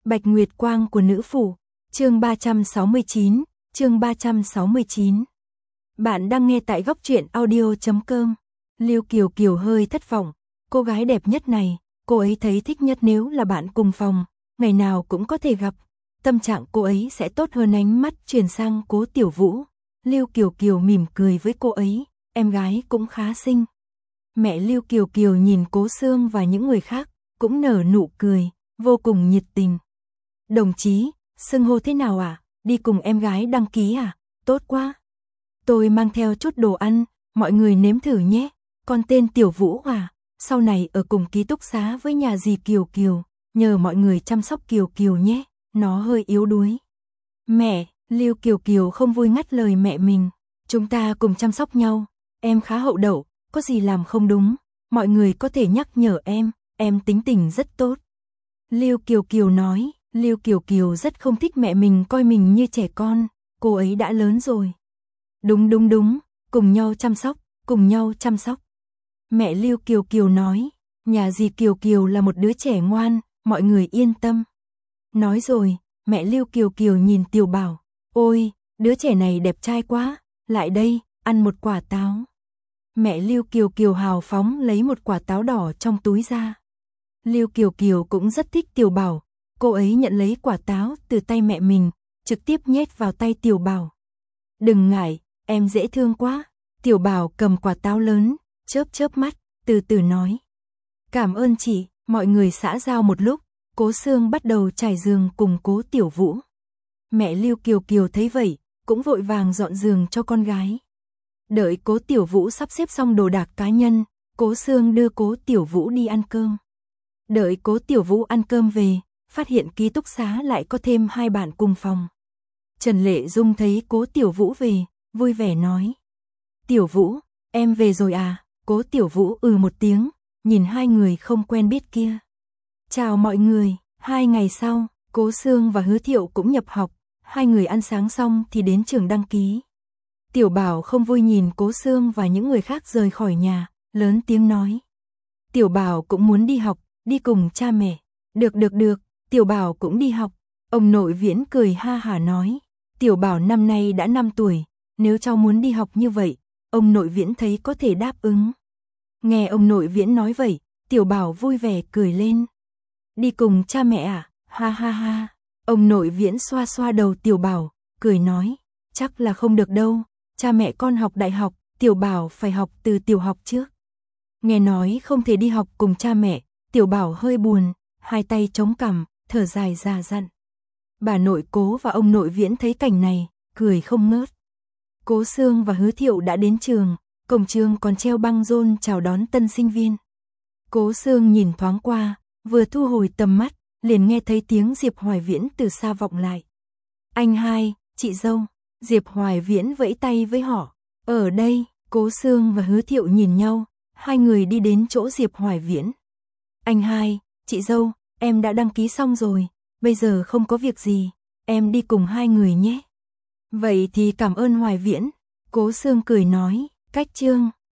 Bạch Nguyệt Quang của nữ phủ, chương 369, chương 369. Bạn đang nghe tại góc truyện audio.com. Lưu Kiều Kiều hơi thất vọng, cô gái đẹp nhất này, cô ấy thấy thích nhất nếu là bạn cùng phòng, ngày nào cũng có thể gặp, tâm trạng cô ấy sẽ tốt hơn. Ánh mắt chuyển sang Cố Tiểu Vũ, Lưu Kiều Kiều mỉm cười với cô ấy, em gái cũng khá xinh. Mẹ Lưu Kiều Kiều nhìn Cố Sương và những người khác, cũng nở nụ cười, vô cùng nhiệt tình. Đồng chí, xưng hô thế nào ạ? Đi cùng em gái đăng ký à? Tốt quá. Tôi mang theo chút đồ ăn, mọi người nếm thử nhé. Con tên Tiểu Vũ à? Sau này ở cùng ký túc xá với nhà dì Kiều Kiều, nhờ mọi người chăm sóc Kiều Kiều nhé, nó hơi yếu đuối. Mẹ, Lưu Kiều Kiều không vui ngắt lời mẹ mình. Chúng ta cùng chăm sóc nhau, em khá hậu đậu, có gì làm không đúng, mọi người có thể nhắc nhở em tính tình rất tốt. Lưu Kiều Kiều nói. Lưu Kiều Kiều rất không thích mẹ mình coi mình như trẻ con, cô ấy đã lớn rồi. Đúng, cùng nhau chăm sóc. Mẹ Lưu Kiều Kiều nói, nhà dì Kiều Kiều là một đứa trẻ ngoan, mọi người yên tâm. Nói rồi, mẹ Lưu Kiều Kiều nhìn Tiểu Bảo, ôi, đứa trẻ này đẹp trai quá, lại đây, ăn một quả táo. Mẹ Lưu Kiều Kiều hào phóng lấy một quả táo đỏ trong túi ra. Lưu Kiều Kiều cũng rất thích Tiểu Bảo. Cô ấy nhận lấy quả táo từ tay mẹ mình, trực tiếp nhét vào tay Tiểu Bảo. Đừng ngại, em dễ thương quá. Tiểu Bảo cầm quả táo lớn, chớp mắt, từ từ nói. Cảm ơn chị, mọi người xã giao một lúc, Cố Sương bắt đầu trải giường cùng Cố Tiểu Vũ. Mẹ Lưu Kiều Kiều thấy vậy, cũng vội vàng dọn giường cho con gái. Đợi Cố Tiểu Vũ sắp xếp xong đồ đạc cá nhân, Cố Sương đưa Cố Tiểu Vũ đi ăn cơm. Đợi Cố Tiểu Vũ ăn cơm về, phát hiện ký túc xá lại có thêm 2 bạn cùng phòng. Trần Lệ Dung thấy Cố Tiểu Vũ về, vui vẻ nói. Tiểu Vũ, em về rồi à? Cố Tiểu Vũ một tiếng, nhìn hai người không quen biết kia. Chào mọi người, 2 ngày sau, Cố Sương và Hứa Thiệu cũng nhập học, hai người ăn sáng xong thì đến trường đăng ký. Tiểu Bảo không vui nhìn Cố Sương và những người khác rời khỏi nhà, lớn tiếng nói. Tiểu Bảo cũng muốn đi học, đi cùng cha mẹ. Được, Tiểu Bảo cũng đi học. Ông nội Viễn cười ha hả nói. Tiểu Bảo năm nay đã 5 tuổi, nếu cháu muốn đi học như vậy, ông nội Viễn thấy có thể đáp ứng. Nghe ông nội Viễn nói vậy, Tiểu Bảo vui vẻ cười lên. Đi cùng cha mẹ à? Ha ha ha. Ông nội Viễn xoa xoa đầu Tiểu Bảo, cười nói. Chắc là không được đâu, cha mẹ con học đại học, Tiểu Bảo phải học từ tiểu học trước. Nghe nói không thể đi học cùng cha mẹ, Tiểu Bảo hơi buồn, hai tay chống cằm, thở dài ra dặn. Bà nội Cố và ông nội Viễn thấy cảnh này, cười không ngớt. Cố Sương và Hứa Thiệu đã đến trường, cổng trường còn treo băng rôn chào đón tân sinh viên. Cố Sương nhìn thoáng qua, vừa thu hồi tầm mắt, liền nghe thấy tiếng Diệp Hoài Viễn từ xa vọng lại. Anh hai, chị dâu. Diệp Hoài Viễn vẫy tay với họ. Ở đây, Cố Sương và Hứa Thiệu nhìn nhau, hai người đi đến chỗ Diệp Hoài Viễn. Anh hai, chị dâu, em đã đăng ký xong rồi, bây giờ không có việc gì, em đi cùng hai người nhé. Vậy thì cảm ơn Hoài Viễn, Cố Sương cười nói, cách chương.